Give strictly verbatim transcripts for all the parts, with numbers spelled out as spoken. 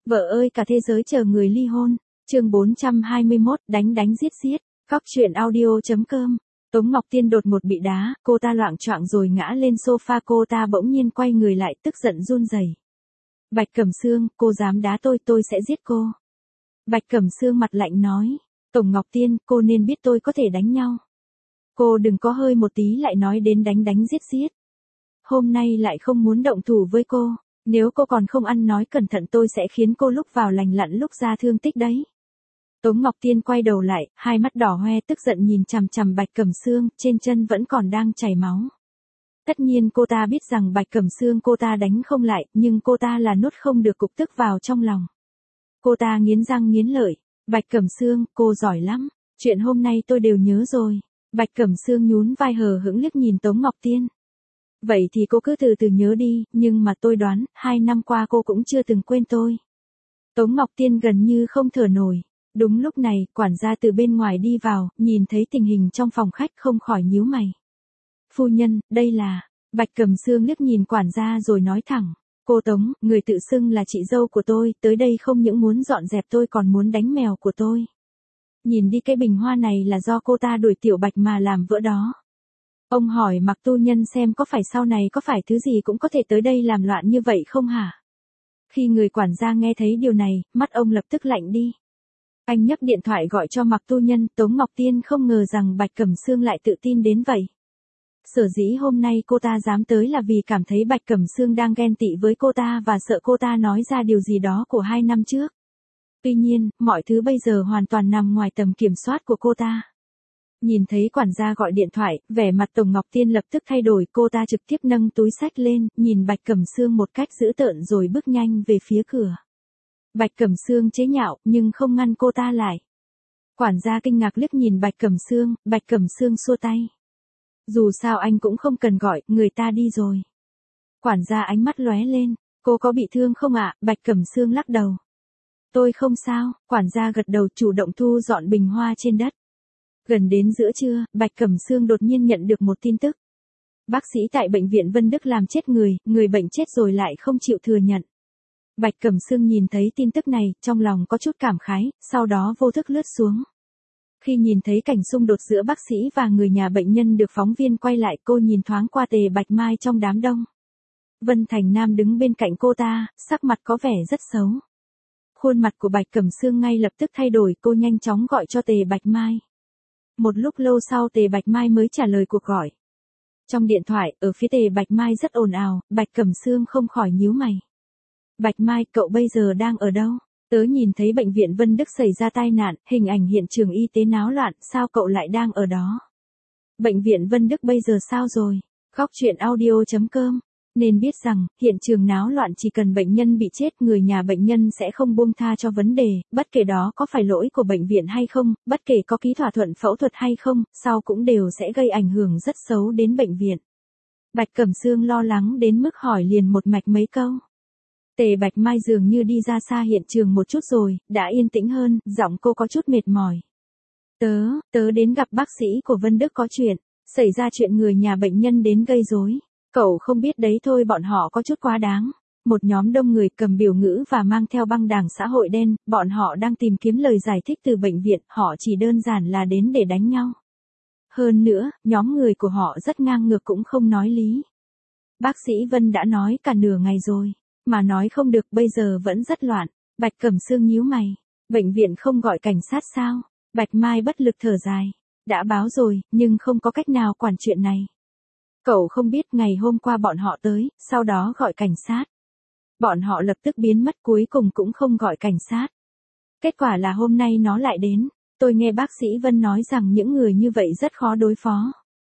Vợ ơi cả thế giới chờ người ly hôn. Chương bốn trăm hai mươi mốt, đánh đánh giết giết. Góc truyện audio chấm com. Tống Ngọc Tiên đột một bị đá, cô ta loạng choạng rồi ngã lên sofa, cô ta bỗng nhiên quay người lại, tức giận run rẩy. Bạch Cẩm Sương, cô dám đá tôi, tôi sẽ giết cô. Bạch Cẩm Sương mặt lạnh nói. Tống Ngọc Tiên, cô nên biết tôi có thể đánh nhau. Cô đừng có hơi một tí lại nói đến đánh đánh giết giết. Hôm nay lại không muốn động thủ với cô. Nếu cô còn không ăn nói cẩn thận tôi sẽ khiến cô lúc vào lành lặn lúc ra thương tích đấy. Tống Ngọc Tiên quay đầu lại, hai mắt đỏ hoe tức giận nhìn chằm chằm Bạch Cẩm Sương, trên chân vẫn còn đang chảy máu. Tất nhiên cô ta biết rằng Bạch Cẩm Sương cô ta đánh không lại, nhưng cô ta là nuốt không được cục tức vào trong lòng. Cô ta nghiến răng nghiến lợi. Bạch Cẩm Sương, cô giỏi lắm. Chuyện hôm nay tôi đều nhớ rồi. Bạch Cẩm Sương nhún vai hờ hững liếc nhìn Tống Ngọc Tiên. Vậy thì cô cứ từ từ nhớ đi, nhưng mà tôi đoán, hai năm qua cô cũng chưa từng quên tôi. Tống Ngọc Tiên gần như không thở nổi. Đúng lúc này, quản gia từ bên ngoài đi vào, nhìn thấy tình hình trong phòng khách không khỏi nhíu mày. Phu nhân, đây là... Bạch Cẩm Sương liếc nhìn quản gia rồi nói thẳng. Cô Tống, người tự xưng là chị dâu của tôi, tới đây không những muốn dọn dẹp tôi còn muốn đánh mèo của tôi. Nhìn đi cái bình hoa này là do cô ta đuổi Tiểu Bạch mà làm vỡ đó. Ông hỏi Mặc tu nhân xem có phải sau này có phải thứ gì cũng có thể tới đây làm loạn như vậy không hả? Khi người quản gia nghe thấy điều này, mắt ông lập tức lạnh đi. Anh nhấc điện thoại gọi cho Mặc tu nhân. Tống Ngọc Tiên không ngờ rằng Bạch Cẩm Sương lại tự tin đến vậy. Sở dĩ hôm nay cô ta dám tới là vì cảm thấy Bạch Cẩm Sương đang ghen tị với cô ta và sợ cô ta nói ra điều gì đó của hai năm trước. Tuy nhiên, mọi thứ bây giờ hoàn toàn nằm ngoài tầm kiểm soát của cô ta. Nhìn thấy quản gia gọi điện thoại, vẻ mặt Tống Ngọc Tiên lập tức thay đổi, cô ta trực tiếp nâng túi xách lên, nhìn Bạch Cẩm Sương một cách dữ tợn rồi bước nhanh về phía cửa. Bạch Cẩm Sương chế nhạo, nhưng không ngăn cô ta lại. Quản gia kinh ngạc liếc nhìn Bạch Cẩm Sương, Bạch Cẩm Sương xua tay. Dù sao anh cũng không cần gọi, người ta đi rồi. Quản gia ánh mắt lóe lên, cô có bị thương không ạ? Bạch Cẩm Sương lắc đầu. Tôi không sao, quản gia gật đầu chủ động thu dọn bình hoa trên đất. Gần đến giữa trưa, Bạch Cẩm Sương đột nhiên nhận được một tin tức. Bác sĩ tại bệnh viện Vân Đức làm chết người, người bệnh chết rồi lại không chịu thừa nhận. Bạch Cẩm Sương nhìn thấy tin tức này, trong lòng có chút cảm khái, sau đó vô thức lướt xuống. Khi nhìn thấy cảnh xung đột giữa bác sĩ và người nhà bệnh nhân được phóng viên quay lại, cô nhìn thoáng qua Tề Bạch Mai trong đám đông. Vân Thành Nam đứng bên cạnh cô ta, sắc mặt có vẻ rất xấu. Khuôn mặt của Bạch Cẩm Sương ngay lập tức thay đổi, cô nhanh chóng gọi cho Tề Bạch Mai. Một lúc lâu sau Tề Bạch Mai mới trả lời cuộc gọi. Trong điện thoại, ở phía Tề Bạch Mai rất ồn ào, Bạch Cẩm Sương không khỏi nhíu mày. Bạch Mai, cậu bây giờ đang ở đâu? Tớ nhìn thấy bệnh viện Vân Đức xảy ra tai nạn, hình ảnh hiện trường y tế náo loạn, sao cậu lại đang ở đó? Bệnh viện Vân Đức bây giờ sao rồi? Góc truyện audio chấm com. Nên biết rằng, hiện trường náo loạn chỉ cần bệnh nhân bị chết, người nhà bệnh nhân sẽ không buông tha cho vấn đề, bất kể đó có phải lỗi của bệnh viện hay không, bất kể có ký thỏa thuận phẫu thuật hay không, sau cũng đều sẽ gây ảnh hưởng rất xấu đến bệnh viện. Bạch Cẩm Sương lo lắng đến mức hỏi liền một mạch mấy câu. Tề Bạch Mai dường như đi ra xa hiện trường một chút rồi, đã yên tĩnh hơn, giọng cô có chút mệt mỏi. Tớ, tớ đến gặp bác sĩ của Vân Đức có chuyện, xảy ra chuyện người nhà bệnh nhân đến gây rối. Cậu không biết đấy thôi, bọn họ có chút quá đáng. Một nhóm đông người cầm biểu ngữ và mang theo băng đảng xã hội đen, bọn họ đang tìm kiếm lời giải thích từ bệnh viện, họ chỉ đơn giản là đến để đánh nhau. Hơn nữa, nhóm người của họ rất ngang ngược cũng không nói lý. Bác sĩ Vân đã nói cả nửa ngày rồi. Mà nói không được, bây giờ vẫn rất loạn. Bạch Cẩm Sương nhíu mày. Bệnh viện không gọi cảnh sát sao? Bạch Mai bất lực thở dài. Đã báo rồi, nhưng không có cách nào quản chuyện này. Cậu không biết ngày hôm qua bọn họ tới, sau đó gọi cảnh sát. Bọn họ lập tức biến mất, cuối cùng cũng không gọi cảnh sát. Kết quả là hôm nay nó lại đến. Tôi nghe bác sĩ Vân nói rằng những người như vậy rất khó đối phó.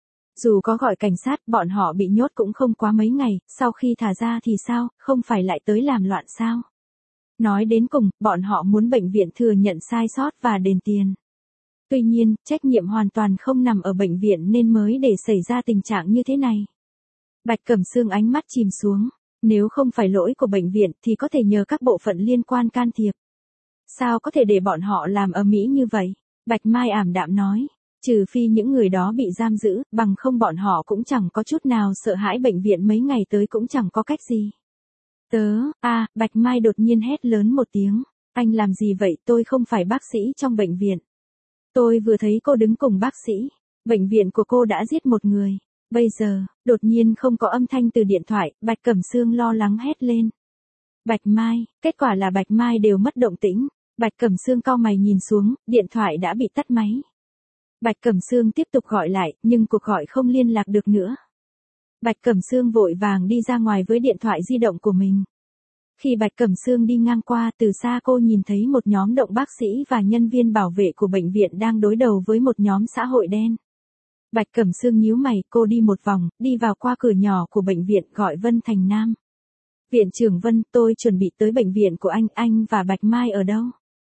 Dù có gọi cảnh sát, bọn họ bị nhốt cũng không quá mấy ngày, sau khi thả ra thì sao, không phải lại tới làm loạn sao? Nói đến cùng, bọn họ muốn bệnh viện thừa nhận sai sót và đền tiền. Tuy nhiên, trách nhiệm hoàn toàn không nằm ở bệnh viện nên mới để xảy ra tình trạng như thế này. Bạch Cẩm Sương ánh mắt chìm xuống. Nếu không phải lỗi của bệnh viện thì có thể nhờ các bộ phận liên quan can thiệp. Sao có thể để bọn họ làm ầm ĩ như vậy? Bạch Mai ảm đạm nói. Trừ phi những người đó bị giam giữ, bằng không bọn họ cũng chẳng có chút nào sợ hãi, bệnh viện mấy ngày tới cũng chẳng có cách gì. Tớ, a Bạch Mai đột nhiên hét lớn một tiếng. Anh làm gì vậy, tôi không phải bác sĩ trong bệnh viện. Tôi vừa thấy cô đứng cùng bác sĩ. Bệnh viện của cô đã giết một người. Bây giờ, đột nhiên không có âm thanh từ điện thoại, Bạch Cẩm Sương lo lắng hét lên. Bạch Mai, kết quả là Bạch Mai đều mất động tĩnh. Bạch Cẩm Sương cau mày nhìn xuống, điện thoại đã bị tắt máy. Bạch Cẩm Sương tiếp tục gọi lại, nhưng cuộc gọi không liên lạc được nữa. Bạch Cẩm Sương vội vàng đi ra ngoài với điện thoại di động của mình. Khi Bạch Cẩm Sương đi ngang qua, từ xa cô nhìn thấy một nhóm động bác sĩ và nhân viên bảo vệ của bệnh viện đang đối đầu với một nhóm xã hội đen. Bạch Cẩm Sương nhíu mày, cô đi một vòng, đi vào qua cửa nhỏ của bệnh viện, gọi Vân Thành Nam. Viện trưởng Vân, tôi chuẩn bị tới bệnh viện của anh, anh và Bạch Mai ở đâu?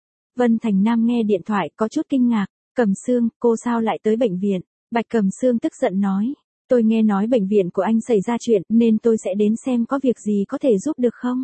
Vân Thành Nam nghe điện thoại có chút kinh ngạc. Cẩm Sương, cô sao lại tới bệnh viện? Bạch Cẩm Sương tức giận nói. Tôi nghe nói bệnh viện của anh xảy ra chuyện nên tôi sẽ đến xem có việc gì có thể giúp được không?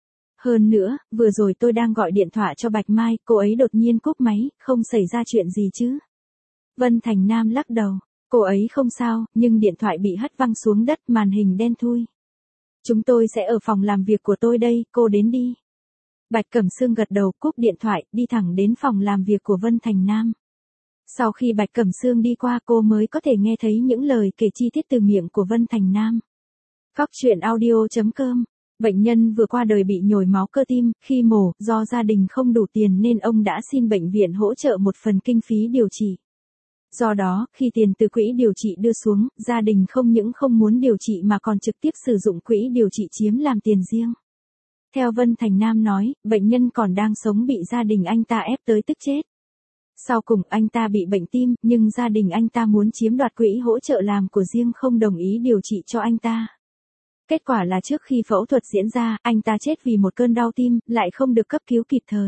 Hơn nữa, vừa rồi tôi đang gọi điện thoại cho Bạch Mai, cô ấy đột nhiên cúp máy, không xảy ra chuyện gì chứ? Vân Thành Nam lắc đầu. Cô ấy không sao, nhưng điện thoại bị hất văng xuống đất, màn hình đen thui. Chúng tôi sẽ ở phòng làm việc của tôi đây, cô đến đi. Bạch Cẩm Sương gật đầu, cúp điện thoại, đi thẳng đến phòng làm việc của Vân Thành Nam. Sau khi Bạch Cẩm Sương đi qua, cô mới có thể nghe thấy những lời kể chi tiết từ miệng của Vân Thành Nam. Phóc truyện audio chấm com. Bệnh nhân vừa qua đời bị nhồi máu cơ tim, khi mổ, do gia đình không đủ tiền nên ông đã xin bệnh viện hỗ trợ một phần kinh phí điều trị. Do đó, khi tiền từ quỹ điều trị đưa xuống, gia đình không những không muốn điều trị mà còn trực tiếp sử dụng quỹ điều trị chiếm làm tiền riêng. Theo Vân Thành Nam nói, bệnh nhân còn đang sống bị gia đình anh ta ép tới tức chết. Sau cùng anh ta bị bệnh tim, nhưng gia đình anh ta muốn chiếm đoạt quỹ hỗ trợ làm của riêng không đồng ý điều trị cho anh ta. Kết quả là trước khi phẫu thuật diễn ra, anh ta chết vì một cơn đau tim, lại không được cấp cứu kịp thời.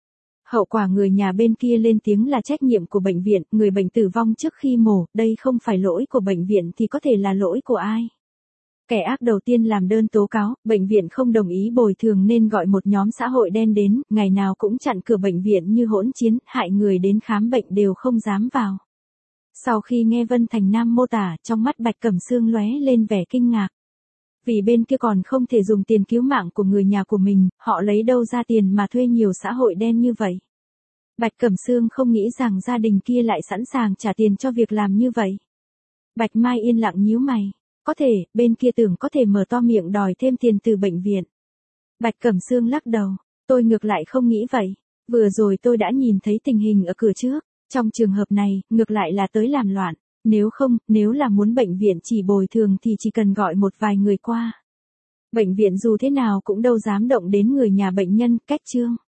Hậu quả người nhà bên kia lên tiếng là trách nhiệm của bệnh viện, người bệnh tử vong trước khi mổ, đây không phải lỗi của bệnh viện thì có thể là lỗi của ai? Kẻ ác đầu tiên làm đơn tố cáo, bệnh viện không đồng ý bồi thường nên gọi một nhóm xã hội đen đến, ngày nào cũng chặn cửa bệnh viện như hỗn chiến, hại người đến khám bệnh đều không dám vào. Sau khi nghe Vân Thành Nam mô tả, trong mắt Bạch Cẩm Sương lóe lên vẻ kinh ngạc. Vì bên kia còn không thể dùng tiền cứu mạng của người nhà của mình, họ lấy đâu ra tiền mà thuê nhiều xã hội đen như vậy. Bạch Cẩm Sương không nghĩ rằng gia đình kia lại sẵn sàng trả tiền cho việc làm như vậy. Bạch Mai yên lặng nhíu mày. Có thể, bên kia tưởng có thể mở to miệng đòi thêm tiền từ bệnh viện. Bạch Cẩm Sương lắc đầu. Tôi ngược lại không nghĩ vậy. Vừa rồi tôi đã nhìn thấy tình hình ở cửa trước. Trong trường hợp này, ngược lại là tới làm loạn. Nếu không, nếu là muốn bệnh viện chỉ bồi thường thì chỉ cần gọi một vài người qua. Bệnh viện dù thế nào cũng đâu dám động đến người nhà bệnh nhân, cách chương.